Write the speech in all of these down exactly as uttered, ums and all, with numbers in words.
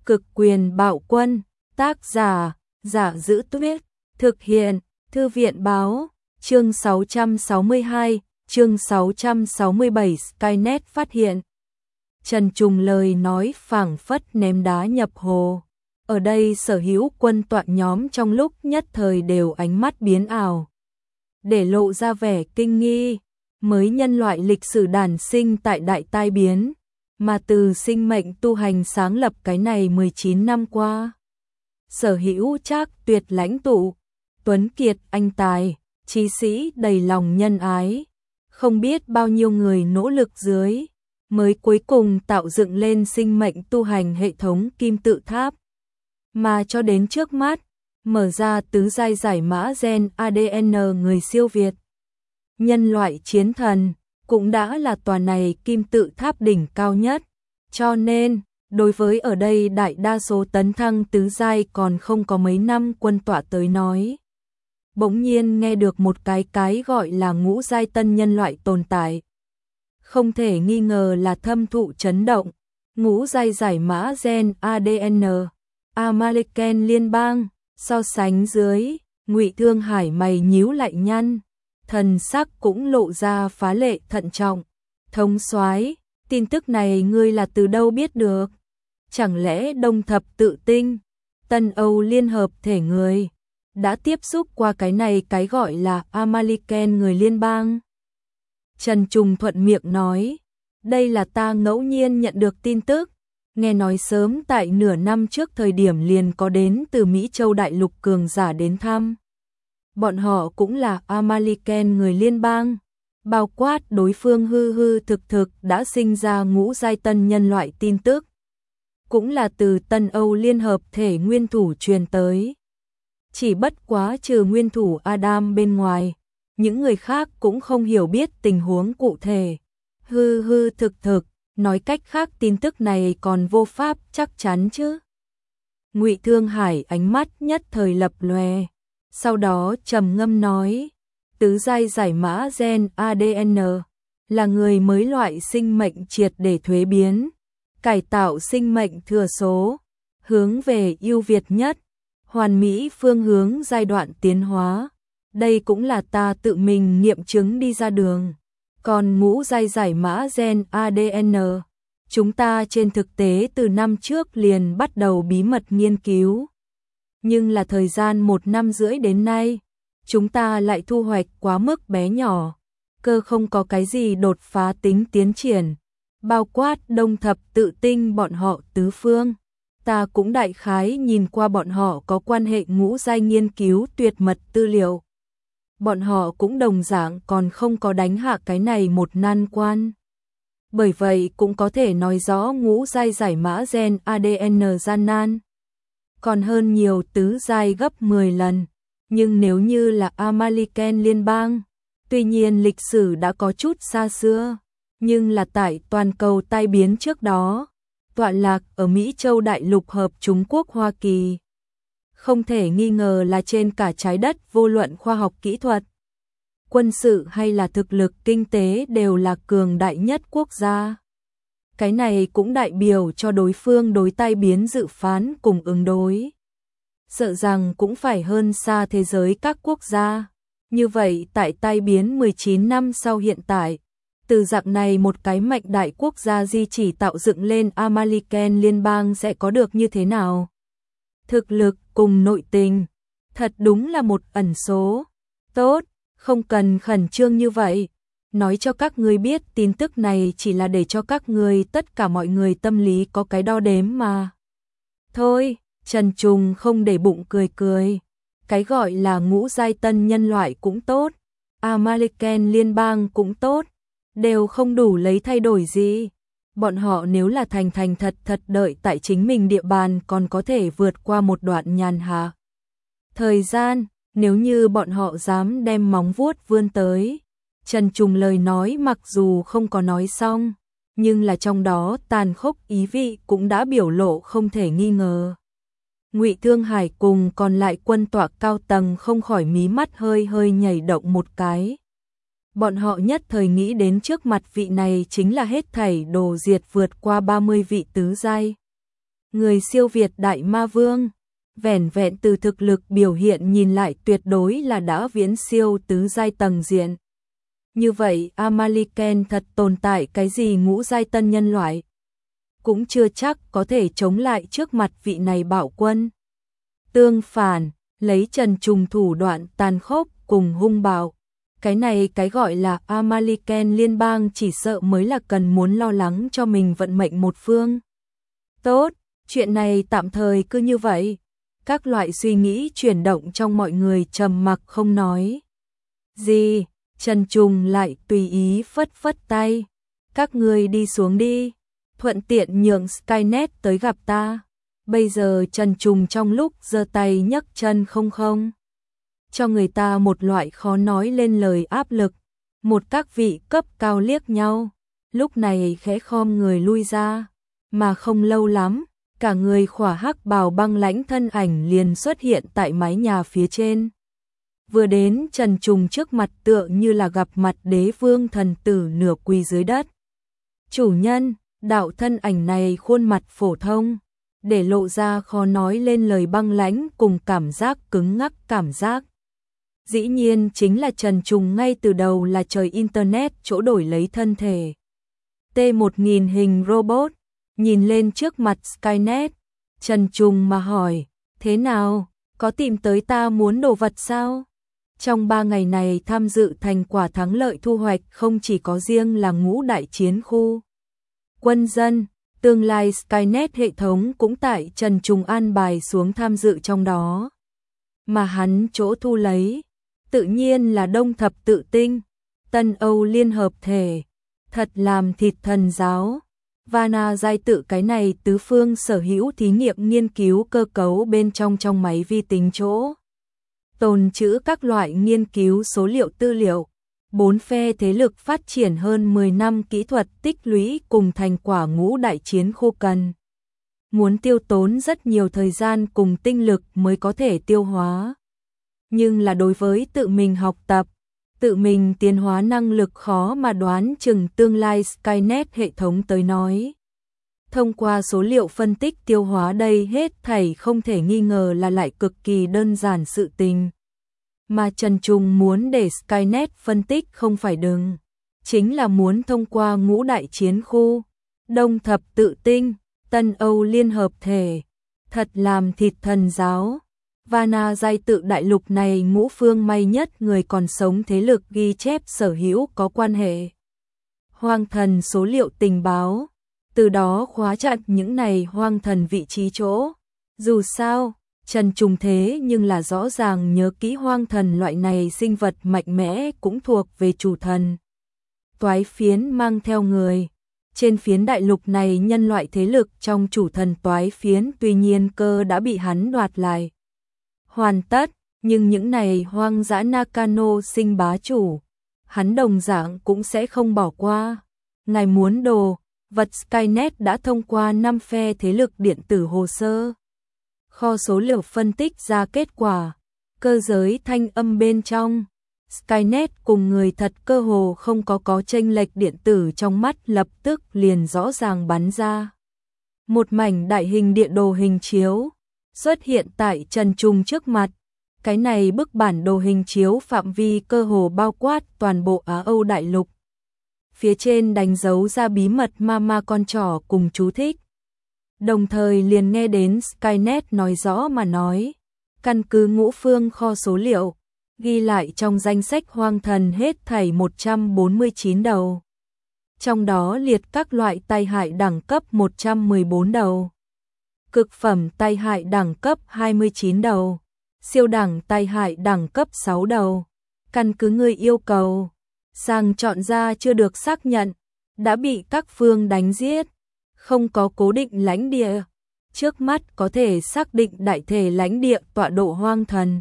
Cực quyền bạo quân, tác giả, Giả Giữ Tuyết, thực hiện, Thư viện báo, chương sáu trăm sáu mươi hai, chương sáu trăm sáu mươi bảy Skynet phát hiện. Trần Trùng lời nói phảng phất ném đá nhập hồ. Ở đây sở hữu quân tọa nhóm trong lúc nhất thời đều ánh mắt biến ảo, để lộ ra vẻ kinh nghi. Mới nhân loại lịch sử đản sinh tại đại tai biến, mà từ sinh mệnh tu hành sáng lập cái này mười chín năm qua. Sở hữu Trác Tuyệt lãnh tụ, tuấn kiệt anh tài, trí sĩ đầy lòng nhân ái. Không biết bao nhiêu người nỗ lực dưới, mới cuối cùng tạo dựng lên sinh mệnh tu hành hệ thống kim tự tháp. Mà cho đến trước mắt, mở ra tứ giai giải mã gen a đê en người siêu việt. Nhân loại chiến thần, cũng đã là tòa này kim tự tháp đỉnh cao nhất. Cho nên, đối với ở đây đại đa số tấn thăng tứ giai còn không có mấy năm quân tọa tới nói. Bỗng nhiên nghe được một cái cái gọi là ngũ giai tân nhân loại tồn tại. Không thể nghi ngờ là thâm thụ chấn động. Ngũ giai giải mã gen a đê en, American liên bang, so sánh dưới, Ngụy Thương Hải mày nhíu lại nhăn. Thần sắc cũng lộ ra phá lệ thận trọng. Thống soái, tin tức này ngươi là từ đâu biết được? Chẳng lẽ Đông Thập Tự Tinh, Tân Âu Liên Hợp thể người, đã tiếp xúc qua cái này cái gọi là American người liên bang? Trần Trùng thuận miệng nói, đây là ta ngẫu nhiên nhận được tin tức, nghe nói sớm tại nửa năm trước thời điểm liền có đến từ Mỹ Châu Đại Lục cường giả đến thăm. Bọn họ cũng là American người liên bang, bao quát đối phương hư hư thực thực đã sinh ra ngũ giai tân nhân loại tin tức. Cũng là từ Tân Âu Liên Hợp thể nguyên thủ truyền tới. Chỉ bất quá trừ nguyên thủ Adam bên ngoài, những người khác cũng không hiểu biết tình huống cụ thể. Hư hư thực thực, nói cách khác tin tức này còn vô pháp chắc chắn chứ. Ngụy Thương Hải ánh mắt nhất thời lập lòe. Sau đó trầm ngâm nói, tứ giai giải mã gen a đê en là người mới loại sinh mệnh triệt để thuế biến, cải tạo sinh mệnh thừa số, hướng về ưu việt nhất, hoàn mỹ phương hướng giai đoạn tiến hóa. Đây cũng là ta tự mình nghiệm chứng đi ra đường. Còn ngũ giai giải mã gen a đê en, chúng ta trên thực tế từ năm trước liền bắt đầu bí mật nghiên cứu. Nhưng là thời gian một năm rưỡi đến nay, chúng ta lại thu hoạch quá mức bé nhỏ, cơ không có cái gì đột phá tính tiến triển, bao quát Đông Thập Tự Tinh bọn họ tứ phương. Ta cũng đại khái nhìn qua bọn họ có quan hệ ngũ giai nghiên cứu tuyệt mật tư liệu. Bọn họ cũng đồng dạng còn không có đánh hạ cái này một nan quan. Bởi vậy cũng có thể nói rõ ngũ giai giải mã gen a đê en gian nan. Còn hơn nhiều tứ giai gấp mười lần, nhưng nếu như là American liên bang, tuy nhiên lịch sử đã có chút xa xưa, nhưng là tại toàn cầu tai biến trước đó, tọa lạc ở Mỹ Châu Đại Lục hợp Trung Quốc Hoa Kỳ. Không thể nghi ngờ là trên cả trái đất vô luận khoa học kỹ thuật, quân sự hay là thực lực kinh tế đều là cường đại nhất quốc gia. Cái này cũng đại biểu cho đối phương đối tai biến dự phán cùng ứng đối. Sợ rằng cũng phải hơn xa thế giới các quốc gia. Như vậy tại tai biến mười chín năm sau hiện tại, từ dạng này một cái mạnh đại quốc gia di chỉ tạo dựng lên American liên bang sẽ có được như thế nào? Thực lực cùng nội tình, thật đúng là một ẩn số. Tốt, không cần khẩn trương như vậy. Nói cho các ngươi biết tin tức này chỉ là để cho các ngươi tất cả mọi người tâm lý có cái đo đếm mà. Thôi, Trần Trùng không để bụng cười cười. Cái gọi là ngũ giai tân nhân loại cũng tốt, American liên bang cũng tốt, đều không đủ lấy thay đổi gì. Bọn họ nếu là thành thành thật thật đợi tại chính mình địa bàn còn có thể vượt qua một đoạn nhàn hạ thời gian, nếu như bọn họ dám đem móng vuốt vươn tới. Trần Trùng lời nói mặc dù không có nói xong, nhưng là trong đó tàn khốc ý vị cũng đã biểu lộ không thể nghi ngờ. Ngụy Thương Hải cùng còn lại quân tọa cao tầng không khỏi mí mắt hơi hơi nhảy động một cái. Bọn họ nhất thời nghĩ đến trước mặt vị này chính là hết thảy đồ diệt vượt qua ba mươi vị tứ giai người siêu việt đại ma vương, vẻn vẹn từ thực lực biểu hiện nhìn lại tuyệt đối là đã viễn siêu tứ giai tầng diện. Như vậy Amaleken thật tồn tại cái gì ngũ giai tân nhân loại, cũng chưa chắc có thể chống lại trước mặt vị này bạo quân. Tương phản, lấy Trần Trùng thủ đoạn tàn khốc cùng hung bạo, cái này cái gọi là Amaleken liên bang chỉ sợ mới là cần muốn lo lắng cho mình vận mệnh một phương. Tốt, chuyện này tạm thời cứ như vậy. Các loại suy nghĩ chuyển động trong mọi người trầm mặc không nói gì. Trần Trùng lại tùy ý phất phất tay. Các ngươi đi xuống đi, thuận tiện nhường Skynet tới gặp ta. Bây giờ Trần Trùng trong lúc giơ tay nhấc chân không không, cho người ta một loại khó nói lên lời áp lực. Một các vị cấp cao liếc nhau, lúc này khẽ khom người lui ra, mà không lâu lắm, cả người khỏa hắc bào băng lãnh thân ảnh liền xuất hiện tại mái nhà phía trên. Vừa đến Trần Trùng trước mặt tựa như là gặp mặt đế vương thần tử nửa quỳ dưới đất. Chủ nhân, đạo thân ảnh này khuôn mặt phổ thông, để lộ ra khó nói lên lời băng lãnh cùng cảm giác cứng ngắc cảm giác. Dĩ nhiên chính là Trần Trùng ngay từ đầu là trời Internet chỗ đổi lấy thân thể. T một nghìn hình robot, nhìn lên trước mặt Skynet, Trần Trùng mà hỏi, thế nào, có tìm tới ta muốn đồ vật sao? Trong ba ngày này tham dự thành quả thắng lợi thu hoạch không chỉ có riêng là ngũ đại chiến khu quân dân, tương lai Skynet hệ thống cũng tại Trần Trùng an bài xuống tham dự trong đó. Mà hắn chỗ thu lấy, tự nhiên là đông thập tự tinh, Tân Âu liên hợp thể, thật làm thịt thần giáo. Vana giai tự cái này tứ phương sở hữu thí nghiệm nghiên cứu cơ cấu bên trong trong máy vi tính chỗ. Tồn trữ các loại nghiên cứu số liệu tư liệu, bốn phe thế lực phát triển hơn mười năm kỹ thuật tích lũy cùng thành quả ngũ đại chiến khu cần. Muốn tiêu tốn rất nhiều thời gian cùng tinh lực mới có thể tiêu hóa. Nhưng là đối với tự mình học tập, tự mình tiến hóa năng lực khó mà đoán chừng tương lai Skynet hệ thống tới nói. Thông qua số liệu phân tích tiêu hóa đây hết thảy không thể nghi ngờ là lại cực kỳ đơn giản sự tình. Mà Trần Trùng muốn để Skynet phân tích không phải đừng, chính là muốn thông qua ngũ đại chiến khu, đông thập tự tinh, Tân Âu liên hợp thể, thật làm thịt thần giáo. Vana giai tự đại lục này ngũ phương may nhất người còn sống thế lực ghi chép sở hữu có quan hệ hoang thần số liệu tình báo, từ đó khóa chặt những này hoang thần vị trí chỗ. Dù sao, Trần Trùng thế nhưng là rõ ràng nhớ kỹ hoang thần loại này sinh vật mạnh mẽ cũng thuộc về chủ thần. Toái phiến mang theo người. Trên phiến đại lục này nhân loại thế lực trong chủ thần toái phiến tuy nhiên cơ đã bị hắn đoạt lại. Hoàn tất, nhưng những này hoang dã Nakano sinh bá chủ, hắn đồng dạng cũng sẽ không bỏ qua. Ngài muốn đồ, vật Skynet đã thông qua năm phe thế lực điện tử hồ sơ. Kho số liệu phân tích ra kết quả, cơ giới thanh âm bên trong. Skynet cùng người thật cơ hồ không có có chênh lệch điện tử trong mắt lập tức liền rõ ràng bắn ra. Một mảnh đại hình địa đồ hình chiếu xuất hiện tại Trần Trùng trước mặt. Cái này bức bản đồ hình chiếu phạm vi cơ hồ bao quát toàn bộ Á Âu đại lục. Phía trên đánh dấu ra bí mật mama con trỏ cùng chú thích. Đồng thời liền nghe đến Skynet nói rõ mà nói, căn cứ ngũ phương kho số liệu, ghi lại trong danh sách hoang thần hết thảy một trăm bốn mươi chín đầu. Trong đó liệt các loại tai hại đẳng cấp một trăm mười bốn đầu. Cực phẩm tai hại đẳng cấp hai mươi chín đầu. Siêu đẳng tai hại đẳng cấp sáu đầu. Căn cứ người yêu cầu, sàng chọn ra chưa được xác nhận, đã bị các phương đánh giết, không có cố định lãnh địa. Trước mắt có thể xác định đại thể lãnh địa tọa độ hoang thần.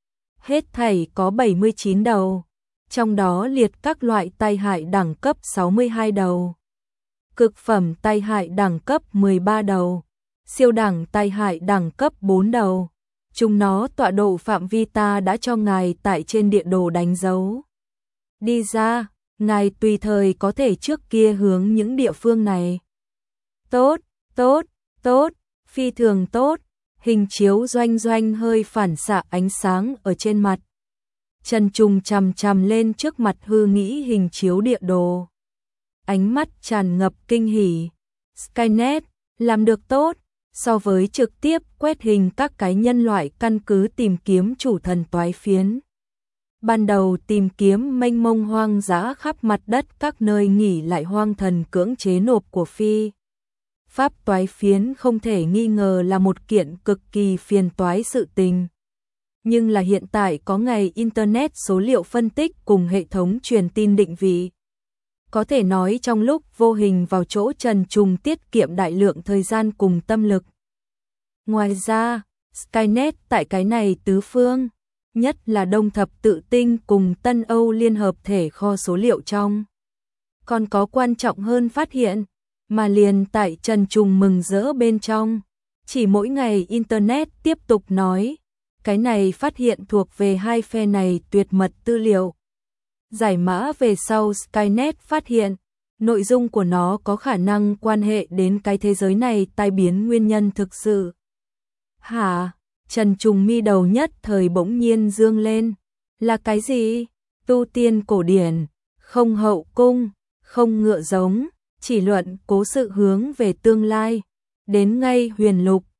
Hết thảy có bảy mươi chín đầu, trong đó liệt các loại tai hại đẳng cấp sáu mươi hai đầu. Cực phẩm tai hại đẳng cấp mười ba đầu. Siêu đẳng tai hại đẳng cấp bốn đầu. Chúng nó tọa độ phạm vi ta đã cho ngài tại trên địa đồ đánh dấu. Đi ra, ngài tùy thời có thể trước kia hướng những địa phương này. Tốt, tốt, tốt, phi thường tốt, hình chiếu doanh doanh hơi phản xạ ánh sáng ở trên mặt. Trần Trùng chằm chằm lên trước mặt hư nghĩ hình chiếu địa đồ. Ánh mắt tràn ngập kinh hỉ. Skynet, làm được tốt, so với trực tiếp quét hình các cái nhân loại căn cứ tìm kiếm chủ thần toái phiến. Ban đầu tìm kiếm mênh mông hoang dã khắp mặt đất các nơi nghỉ lại hoang thần cưỡng chế nộp của phi. Pháp toái phiến không thể nghi ngờ là một kiện cực kỳ phiền toái sự tình. Nhưng là hiện tại có ngày Internet số liệu phân tích cùng hệ thống truyền tin định vị. Có thể nói trong lúc vô hình vào chỗ Trần Trùng tiết kiệm đại lượng thời gian cùng tâm lực. Ngoài ra, Skynet tại cái này tứ phương, nhất là Đông Thập Tự Tinh cùng Tân Âu liên hợp thể kho số liệu trong. Còn có quan trọng hơn phát hiện, mà liền tại Trần Trùng mừng rỡ bên trong. Chỉ mỗi ngày Internet tiếp tục nói, cái này phát hiện thuộc về hai phe này tuyệt mật tư liệu. Giải mã về sau Skynet phát hiện, nội dung của nó có khả năng quan hệ đến cái thế giới này tai biến nguyên nhân thực sự. Hả? Trần Trùng mi đầu nhất thời bỗng nhiên dương lên. Là cái gì? Tu tiên cổ điển, không hậu cung, không ngựa giống, chỉ luận cố sự hướng về tương lai. Đến ngay huyền lục,